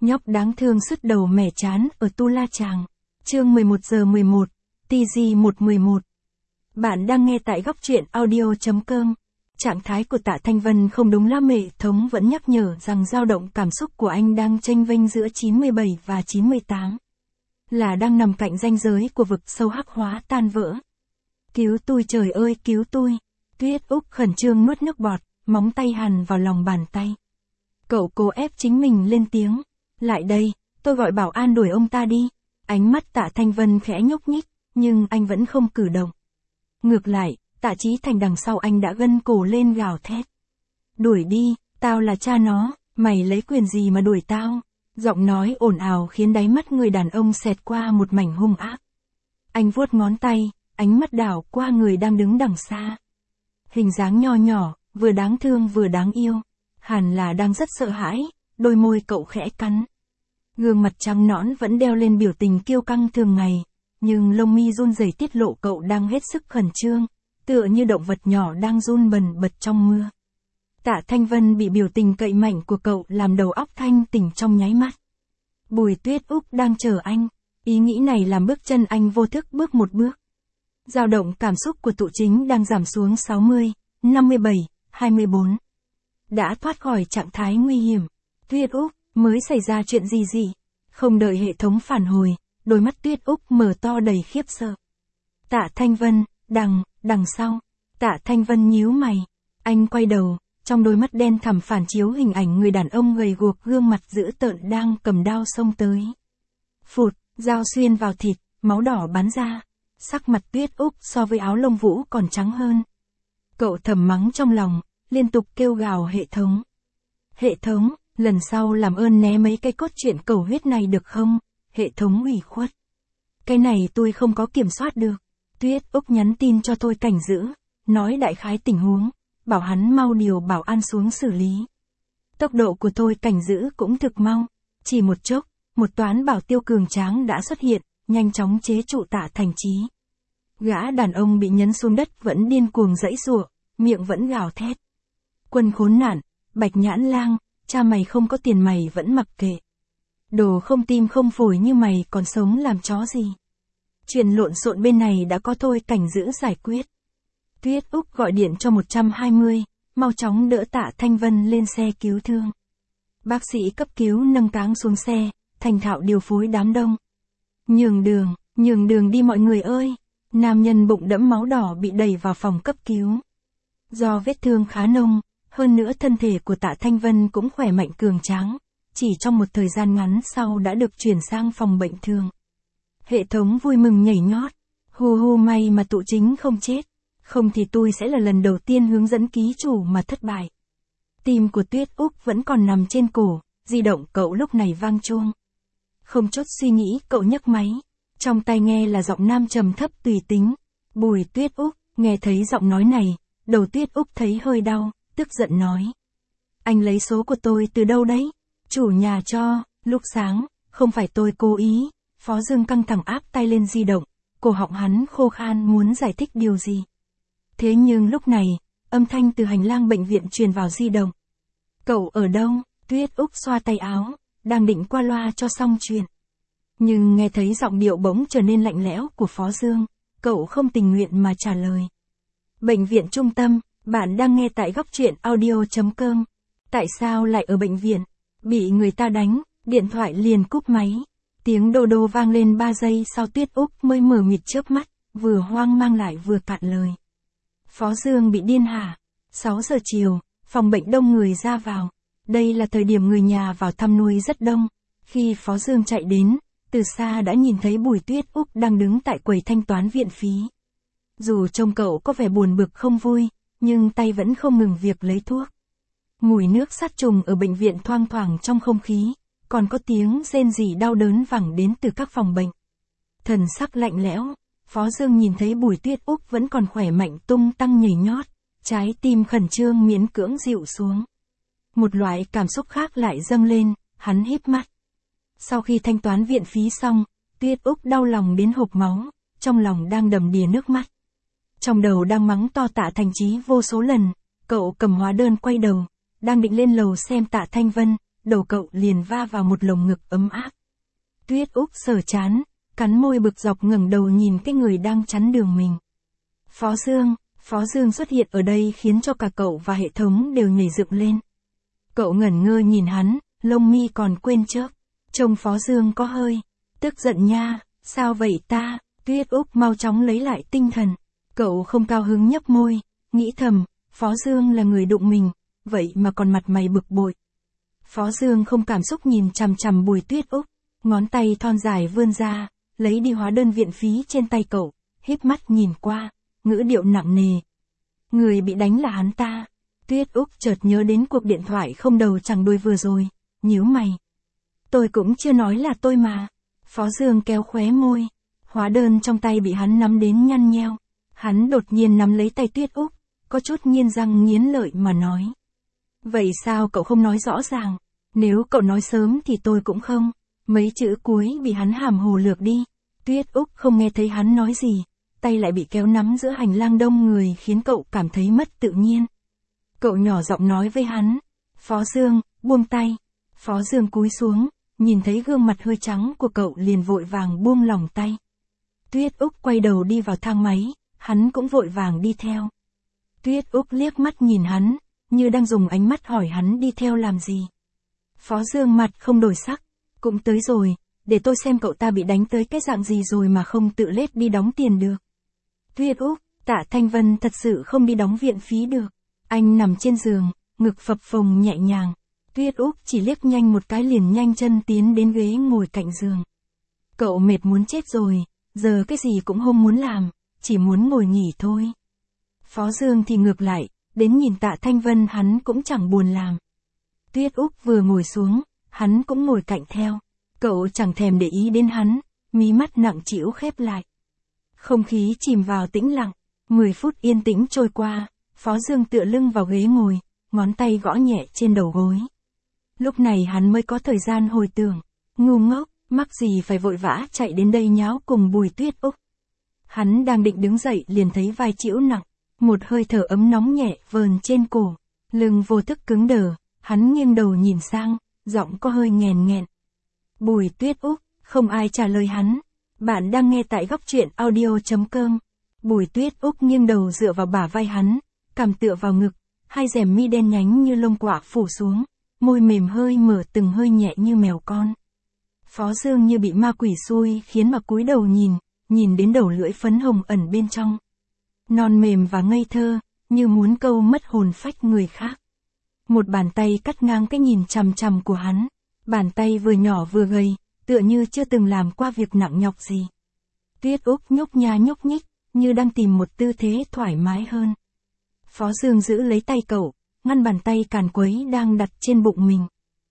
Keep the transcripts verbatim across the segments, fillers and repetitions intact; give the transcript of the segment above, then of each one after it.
Nhóc đáng thương sứt đầu mẻ chán ở Tu La Chàng. Chương mười một giờ mười một, tê giê một một một. Bạn đang nghe tại góc truyện audio chấm com. Trạng thái của Tạ Thanh Vân không đúng lắm, hệ thống vẫn nhắc nhở rằng dao động cảm xúc của anh đang chênh vênh giữa chín mươi bảy và chín mươi tám. Là đang nằm cạnh ranh giới của vực sâu hắc hóa tan vỡ. Cứu tôi, trời ơi cứu tôi. Tuyết Úc khẩn trương nuốt nước bọt, móng tay hằn vào lòng bàn tay. Cậu cố ép chính mình lên tiếng. Lại đây, tôi gọi bảo an đuổi ông ta đi. Ánh mắt Tạ Thanh Vân khẽ nhúc nhích, nhưng anh vẫn không cử động. Ngược lại, Tạ Chí Thành đằng sau anh đã gân cổ lên gào thét. Đuổi đi, tao là cha nó, mày lấy quyền gì mà đuổi tao? Giọng nói ồn ào khiến đáy mắt người đàn ông xẹt qua một mảnh hung ác. Anh vuốt ngón tay, ánh mắt đảo qua người đang đứng đằng xa. Hình dáng nho nhỏ, vừa đáng thương vừa đáng yêu. Hẳn là đang rất sợ hãi, đôi môi cậu khẽ cắn. Gương mặt trắng nõn vẫn đeo lên biểu tình kiêu căng thường ngày, nhưng lông mi run rẩy tiết lộ cậu đang hết sức khẩn trương, tựa như động vật nhỏ đang run bần bật trong mưa. Tạ Thanh Vân bị biểu tình cậy mạnh của cậu làm đầu óc thanh tỉnh trong nháy mắt. Bùi Tuyết Úc đang chờ anh, ý nghĩ này làm bước chân anh vô thức bước một bước. Dao động cảm xúc của tụ chính đang giảm xuống sáu mươi, năm mươi bảy, hai mươi bốn. Đã thoát khỏi trạng thái nguy hiểm. Tuyết Úc, mới xảy ra chuyện gì gì? Không đợi hệ thống phản hồi, đôi mắt Tuyết Úc mở to đầy khiếp sợ. Tạ Thanh Vân, đằng, đằng sau. Tạ Thanh Vân nhíu mày. Anh quay đầu, trong đôi mắt đen thẳm phản chiếu hình ảnh người đàn ông gầy guộc gương mặt dữ tợn đang cầm đao xông tới. Phụt, dao xuyên vào thịt, máu đỏ bắn ra. Sắc mặt Tuyết Úc so với áo lông vũ còn trắng hơn. Cậu thầm mắng trong lòng, liên tục kêu gào hệ thống. Hệ thống, lần sau làm ơn né mấy cái cốt truyện cầu huyết này được không? Hệ thống ủy khuất. Cái này tôi không có kiểm soát được. Tuyết Úc nhắn tin cho tôi cảnh giữ, nói đại khái tình huống, bảo hắn mau điều bảo an xuống xử lý. Tốc độ của tôi cảnh giữ cũng thực mau. Chỉ một chốc, một toán bảo tiêu cường tráng đã xuất hiện, nhanh chóng chế trụ Tạ Thành Chí. Gã đàn ông bị nhấn xuống đất vẫn điên cuồng giãy giụa, miệng vẫn gào thét. Quân khốn nạn, Bạch Nhãn Lang, cha mày không có tiền mày vẫn mặc kệ. Đồ không tim không phổi như mày còn sống làm chó gì. Chuyện lộn xộn bên này đã có tôi cảnh giữ giải quyết. Tuyết Úc gọi điện cho một trăm hai mươi, mau chóng đỡ Tạ Thanh Vân lên xe cứu thương. Bác sĩ cấp cứu nâng cáng xuống xe, thành thạo điều phối đám đông. Nhường đường, nhường đường đi mọi người ơi. Nam nhân bụng đẫm máu đỏ bị đẩy vào phòng cấp cứu. Do vết thương khá nông, hơn nữa thân thể của Tạ Thanh Vân cũng khỏe mạnh cường tráng, chỉ trong một thời gian ngắn sau đã được chuyển sang phòng bệnh thường. Hệ thống vui mừng nhảy nhót, hu hu may mà tụ chính không chết, không thì tôi sẽ là lần đầu tiên hướng dẫn ký chủ mà thất bại. Tim của Tuyết Úc vẫn còn nằm trên cổ, di động cậu lúc này vang chuông. Không chốt suy nghĩ cậu nhấc máy, trong tai nghe là giọng nam trầm thấp tùy tính. Bùi Tuyết Úc, nghe thấy giọng nói này, đầu Tuyết Úc thấy hơi đau, tức giận nói. Anh lấy số của tôi từ đâu đấy? Chủ nhà cho, lúc sáng, không phải tôi cố ý. Phó Dương căng thẳng áp tay lên di động, cổ họng hắn khô khan muốn giải thích điều gì. Thế nhưng lúc này, âm thanh từ hành lang bệnh viện truyền vào di động. Cậu ở đâu? Tuyết Úc xoa tay áo, đang định qua loa cho xong chuyện. Nhưng nghe thấy giọng điệu bỗng trở nên lạnh lẽo của Phó Dương, cậu không tình nguyện mà trả lời. Bệnh viện trung tâm, bạn đang nghe tại góc truyện audio chấm com. Tại sao lại ở bệnh viện? Bị người ta đánh, điện thoại liền cúp máy. Tiếng đô đô vang lên ba giây sau Tuyết Úc mới mở mịt chớp mắt, vừa hoang mang lại vừa cạn lời. Phó Dương bị điên hả? sáu giờ chiều, phòng bệnh đông người ra vào. Đây là thời điểm người nhà vào thăm nuôi rất đông. Khi Phó Dương chạy đến, từ xa đã nhìn thấy Bùi Tuyết Úc đang đứng tại quầy thanh toán viện phí. Dù trông cậu có vẻ buồn bực không vui, nhưng tay vẫn không ngừng việc lấy thuốc. Mùi nước sát trùng ở bệnh viện thoang thoảng trong không khí, còn có tiếng rên rỉ đau đớn vẳng đến từ các phòng bệnh. Thần sắc lạnh lẽo, Phó Dương nhìn thấy Bùi Tuyết Úc vẫn còn khỏe mạnh tung tăng nhảy nhót, trái tim khẩn trương miễn cưỡng dịu xuống. Một loại cảm xúc khác lại dâng lên, hắn híp mắt. Sau khi thanh toán viện phí xong, Tuyết Úc đau lòng đến hộc máu, trong lòng đang đầm đìa nước mắt. Trong đầu đang mắng to Tạ Thành Chí vô số lần, cậu cầm hóa đơn quay đầu, đang định lên lầu xem Tạ Thanh Vân, đầu cậu liền va vào một lồng ngực ấm áp. Tuyết Úc sờ chán, cắn môi bực dọc ngẩng đầu nhìn cái người đang chắn đường mình. Phó Dương, Phó Dương xuất hiện ở đây khiến cho cả cậu và hệ thống đều nhảy dựng lên. Cậu ngẩn ngơ nhìn hắn, lông mi còn quên chớp. Trông Phó Dương có hơi tức giận nha, sao vậy ta? Tuyết Úc mau chóng lấy lại tinh thần. Cậu không cao hứng nhấp môi, nghĩ thầm, Phó Dương là người đụng mình, vậy mà còn mặt mày bực bội. Phó Dương không cảm xúc nhìn chằm chằm Bùi Tuyết Úc, ngón tay thon dài vươn ra, lấy đi hóa đơn viện phí trên tay cậu, híp mắt nhìn qua, ngữ điệu nặng nề. Người bị đánh là hắn ta. Tuyết Úc chợt nhớ đến cuộc điện thoại không đầu chẳng đuôi vừa rồi, nhíu mày. Tôi cũng chưa nói là tôi mà. Phó Dương kéo khóe môi, hóa đơn trong tay bị hắn nắm đến nhăn nheo. Hắn đột nhiên nắm lấy tay Tuyết Úc, có chút nghiến răng nghiến lợi mà nói. Vậy sao cậu không nói rõ ràng? Nếu cậu nói sớm thì tôi cũng không. Mấy chữ cuối bị hắn hàm hồ lược đi. Tuyết Úc không nghe thấy hắn nói gì, tay lại bị kéo nắm giữa hành lang đông người khiến cậu cảm thấy mất tự nhiên. Cậu nhỏ giọng nói với hắn. Phó Dương, buông tay. Phó Dương cúi xuống, nhìn thấy gương mặt hơi trắng của cậu liền vội vàng buông lỏng tay. Tuyết Úc quay đầu đi vào thang máy, hắn cũng vội vàng đi theo. Tuyết Úc liếc mắt nhìn hắn, như đang dùng ánh mắt hỏi hắn đi theo làm gì. Phó Dương mặt không đổi sắc, cũng tới rồi, để tôi xem cậu ta bị đánh tới cái dạng gì rồi mà không tự lết đi đóng tiền được. Tuyết Úc, Tạ Thanh Vân thật sự không đi đóng viện phí được. Anh nằm trên giường, ngực phập phồng nhẹ nhàng. Tuyết Úc chỉ liếc nhanh một cái liền nhanh chân tiến đến ghế ngồi cạnh giường. Cậu mệt muốn chết rồi, giờ cái gì cũng không muốn làm, chỉ muốn ngồi nghỉ thôi. Phó Dương thì ngược lại, đến nhìn Tạ Thanh Vân hắn cũng chẳng buồn làm. Tuyết Úc vừa ngồi xuống, hắn cũng ngồi cạnh theo. Cậu chẳng thèm để ý đến hắn, mí mắt nặng trĩu khép lại. Không khí chìm vào tĩnh lặng, mười phút yên tĩnh trôi qua, Phó Dương tựa lưng vào ghế ngồi, ngón tay gõ nhẹ trên đầu gối. Lúc này hắn mới có thời gian hồi tưởng, ngu ngốc, mắc gì phải vội vã chạy đến đây nháo cùng Bùi Tuyết Úc. Hắn đang định đứng dậy liền thấy vai chịu nặng, một hơi thở ấm nóng nhẹ vờn trên cổ, lưng vô thức cứng đờ, hắn nghiêng đầu nhìn sang, giọng có hơi nghèn nghẹn. Bùi Tuyết Úc, không ai trả lời hắn. Bạn đang nghe tại góc truyện audio chấm com. Bùi Tuyết Úc nghiêng đầu dựa vào bả vai hắn, cằm tựa vào ngực, hai rèm mi đen nhánh như lông quạ phủ xuống, môi mềm hơi mở từng hơi nhẹ như mèo con. Phó Dương như bị ma quỷ xui khiến mà cúi đầu nhìn, nhìn đến đầu lưỡi phấn hồng ẩn bên trong. Non mềm và ngây thơ, như muốn câu mất hồn phách người khác. Một bàn tay cắt ngang cái nhìn chằm chằm của hắn, bàn tay vừa nhỏ vừa gầy, tựa như chưa từng làm qua việc nặng nhọc gì. Tuyết Úc nhúc nha nhúc nhích, như đang tìm một tư thế thoải mái hơn. Phó Dương giữ lấy tay cậu, ngăn bàn tay càn quấy đang đặt trên bụng mình.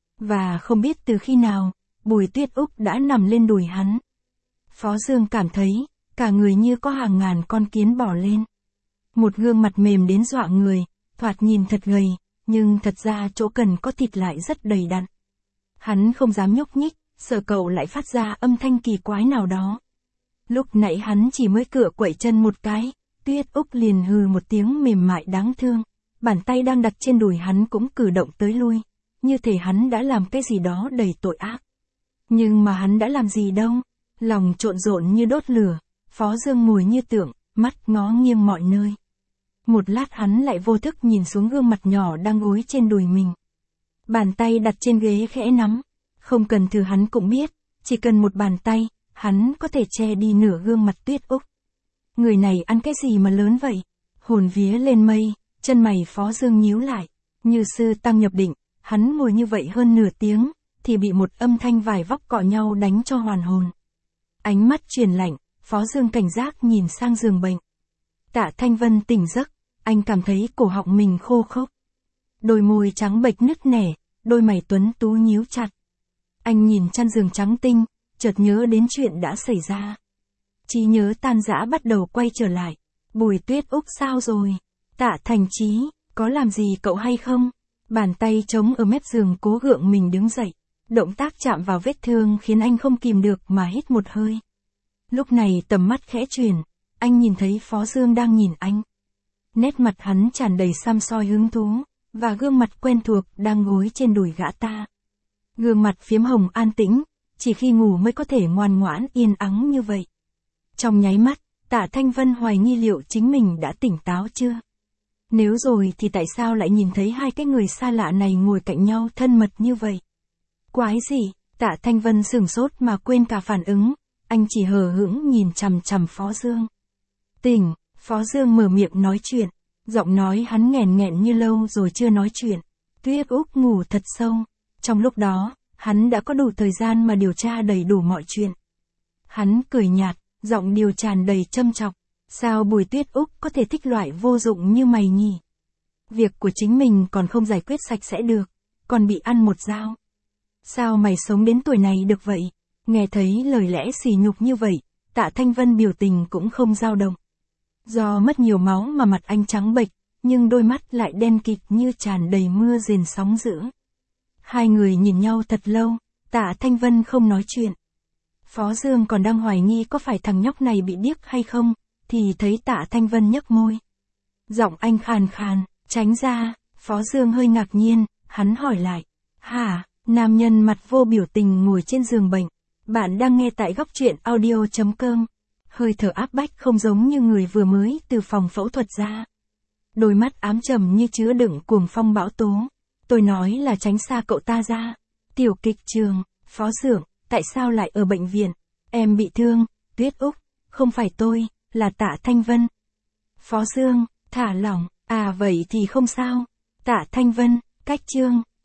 Và không biết từ khi nào, Bùi Tuyết Úc đã nằm lên đùi hắn. Phó Dương cảm thấy, cả người như có hàng ngàn con kiến bò lên. Một gương mặt mềm đến dọa người, thoạt nhìn thật gầy, nhưng thật ra chỗ cần có thịt lại rất đầy đặn. Hắn không dám nhúc nhích, sợ cậu lại phát ra âm thanh kỳ quái nào đó. Lúc nãy hắn chỉ mới cựa quậy chân một cái, Tuyết Úc liền hừ một tiếng mềm mại đáng thương. Bàn tay đang đặt trên đùi hắn cũng cử động tới lui, như thể hắn đã làm cái gì đó đầy tội ác. Nhưng mà hắn đã làm gì đâu, lòng trộn rộn như đốt lửa, Phó Dương ngồi như tượng, mắt ngó nghiêng mọi nơi. Một lát hắn lại vô thức nhìn xuống gương mặt nhỏ đang gối trên đùi mình. Bàn tay đặt trên ghế khẽ nắm, không cần thử hắn cũng biết, chỉ cần một bàn tay, hắn có thể che đi nửa gương mặt Tuyết Úc. Người này ăn cái gì mà lớn vậy? Hồn vía lên mây, chân mày Phó Dương nhíu lại, như sư tăng nhập định, hắn ngồi như vậy hơn nửa tiếng, thì bị một âm thanh vài vóc cọ nhau đánh cho hoàn hồn. Ánh mắt truyền lạnh, Phó Dương cảnh giác nhìn sang giường bệnh. Tạ Thanh Vân tỉnh giấc, anh cảm thấy cổ họng mình khô khốc. Đôi môi trắng bệch nứt nẻ, đôi mày tuấn tú nhíu chặt. Anh nhìn chăn giường trắng tinh, chợt nhớ đến chuyện đã xảy ra. Trí nhớ tan rã bắt đầu quay trở lại. Bùi Tuyết Úc sao rồi? Tạ Thành Chí, có làm gì cậu hay không? Bàn tay trống ở mép giường cố gượng mình đứng dậy. Động tác chạm vào vết thương khiến anh không kìm được mà hít một hơi. Lúc này tầm mắt khẽ chuyển, anh nhìn thấy Phó Dương đang nhìn anh. Nét mặt hắn tràn đầy xăm soi hứng thú, và gương mặt quen thuộc đang gối trên đùi gã ta. Gương mặt phiếm hồng an tĩnh, chỉ khi ngủ mới có thể ngoan ngoãn yên ắng như vậy. Trong nháy mắt, Tạ Thanh Vân hoài nghi liệu chính mình đã tỉnh táo chưa? Nếu rồi thì tại sao lại nhìn thấy hai cái người xa lạ này ngồi cạnh nhau thân mật như vậy? Quái gì? Tạ Thanh Vân sửng sốt mà quên cả phản ứng, anh chỉ hờ hững nhìn chằm chằm Phó Dương. Tỉnh, Phó Dương mở miệng nói chuyện, giọng nói hắn nghẹn nghẹn như lâu rồi chưa nói chuyện. Tuyết Úc ngủ thật sâu, trong lúc đó, hắn đã có đủ thời gian mà điều tra đầy đủ mọi chuyện. Hắn cười nhạt, giọng điều tràn đầy châm chọc. Sao Bùi Tuyết Úc có thể thích loại vô dụng như mày nhỉ? Việc của chính mình còn không giải quyết sạch sẽ được, còn bị ăn một dao. Sao mày sống đến tuổi này được vậy? Nghe thấy lời lẽ sỉ nhục như vậy, Tạ Thanh Vân biểu tình cũng không dao động. Do mất nhiều máu mà mặt anh trắng bệch, nhưng đôi mắt lại đen kịt như tràn đầy mưa rền sóng dữ. Hai người nhìn nhau thật lâu, Tạ Thanh Vân không nói chuyện. Phó Dương còn đang hoài nghi có phải thằng nhóc này bị điếc hay không, thì thấy Tạ Thanh Vân nhếch môi. Giọng anh khàn khàn, tránh ra, Phó Dương hơi ngạc nhiên, hắn hỏi lại. Hả? Nam nhân mặt vô biểu tình ngồi trên giường bệnh. Bạn đang nghe tại góc truyện audio chấm com. Hơi thở áp bách không giống như người vừa mới từ phòng phẫu thuật ra. Đôi mắt ám trầm như chứa đựng cuồng phong bão tố. Tôi nói là tránh xa cậu ta ra. Tiểu kịch trường, Phó Dượng, tại sao lại ở bệnh viện? Em bị thương, Tuyết Úc, không phải tôi, là Tạ Thanh Vân. Phó Dương, thả lỏng, à vậy thì không sao. Tạ Thanh Vân, cách chương.